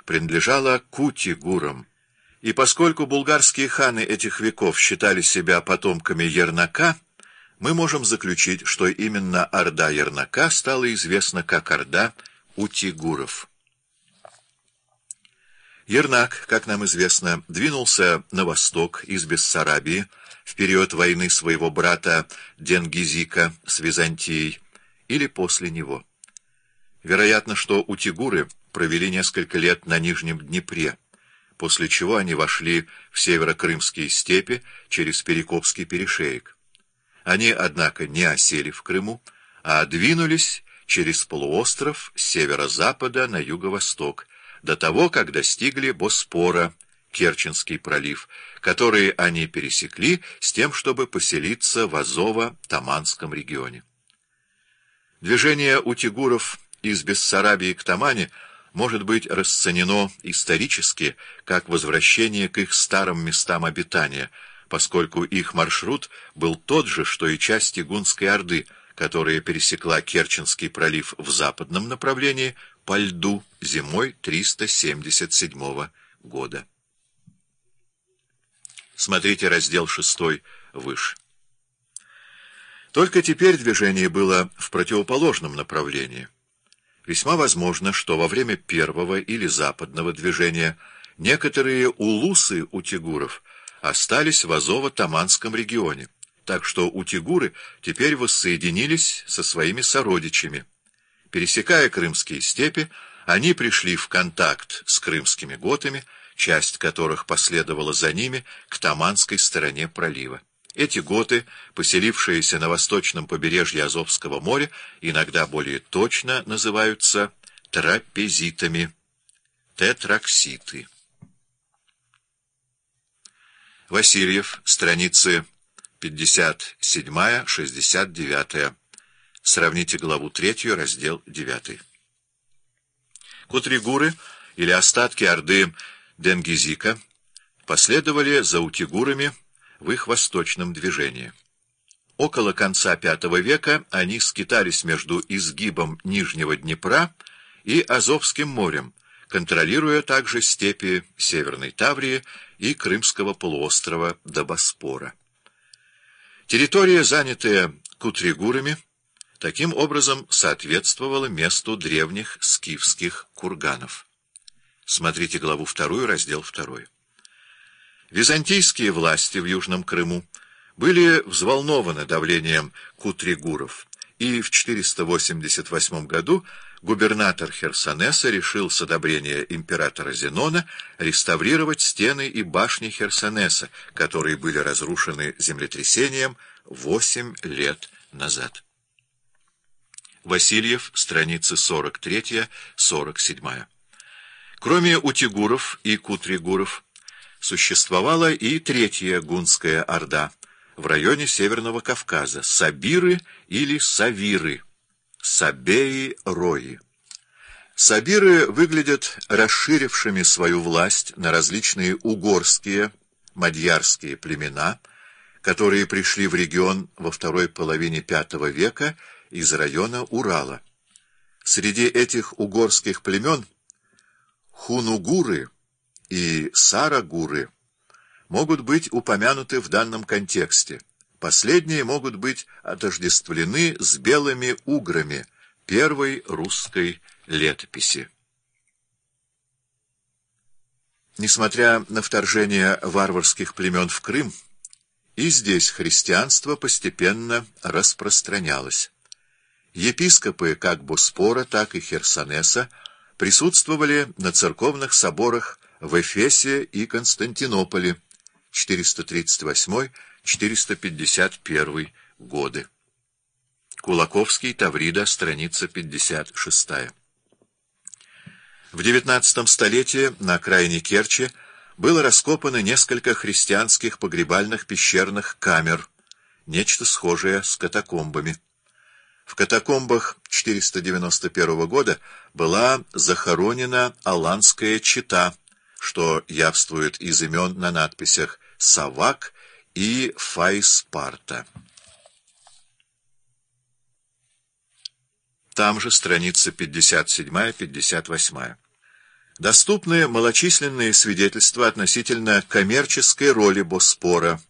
принадлежала Кути-гурам. И поскольку булгарские ханы этих веков считали себя потомками Ернака, мы можем заключить, что именно орда Ернака стала известна как орда Утигуров. Ернак, как нам известно, двинулся на восток из Бессарабии в период войны своего брата Денгизика с Византией или после него. Вероятно, что утигуры провели несколько лет на Нижнем Днепре, после чего они вошли в северо-крымские степи через Перекопский перешеек. Они, однако, не осели в Крыму, а двинулись через полуостров с северо-запада на юго-восток, до того, как достигли Боспора, Керченский пролив, который они пересекли с тем, чтобы поселиться в Азово-Таманском регионе. Движение утигуров из Бессарабии к Тамане может быть расценено исторически как возвращение к их старым местам обитания, поскольку их маршрут был тот же, что и часть Игунской Орды, которая пересекла Керченский пролив в западном направлении по льду зимой 377 года. Смотрите раздел 6 выше. Только теперь движение было в противоположном направлении. Весьма возможно, что во время первого или западного движения некоторые улусы утигуров остались в Азово-Таманском регионе, так что утигуры теперь воссоединились со своими сородичами. Пересекая крымские степи, они пришли в контакт с крымскими готами, часть которых последовала за ними к таманской стороне пролива. Эти готы, поселившиеся на восточном побережье Азовского моря, иногда более точно называются трапезитами, тетракситы. Васильев, страницы 57-69. Сравните главу 3, раздел 9. Кутригуры, или остатки орды Денгизика, последовали за утигурами в их восточном движении. Около конца V века они скитались между изгибом Нижнего Днепра и Азовским морем, контролируя также степи Северной Таврии и Крымского полуострова до Боспора. Территория, занятая кутригурами, таким образом соответствовала месту древних скифских курганов. Смотрите главу 2, раздел 2. Византийские власти в Южном Крыму были взволнованы давлением кутригуров, и в 488 году губернатор Херсонеса решил с одобрения императора Зенона реставрировать стены и башни Херсонеса, которые были разрушены землетрясением 8 лет назад. Васильев, страницы 43-47. Кроме утигуров и кутригуров, существовала и третья гунская орда в районе Северного Кавказа — сабиры или савиры, сабеи-рои. Сабиры выглядят расширившими свою власть на различные угорские, мадьярские племена, которые пришли в регион во второй половине V века из района Урала. Среди этих угорских племен хунугуры и сарагуры могут быть упомянуты в данном контексте. Последние могут быть отождествлены с белыми уграми первой русской летописи. Несмотря на вторжение варварских племен в Крым, и здесь христианство постепенно распространялось. Епископы как Боспора, так и Херсонеса присутствовали на церковных соборах в Эфесе и Константинополе 438-451 годы. Кулаковский, Таврида, страница 56. В XIX столетии на окраине Керчи было раскопано несколько христианских погребальных пещерных камер, нечто схожее с катакомбами. В катакомбах 491 года была захоронена аланская чета, что явствует из имен на надписях «Савак» и «Файспарта». Там же страницы 57-58. Доступны малочисленные свидетельства относительно коммерческой роли Босфора,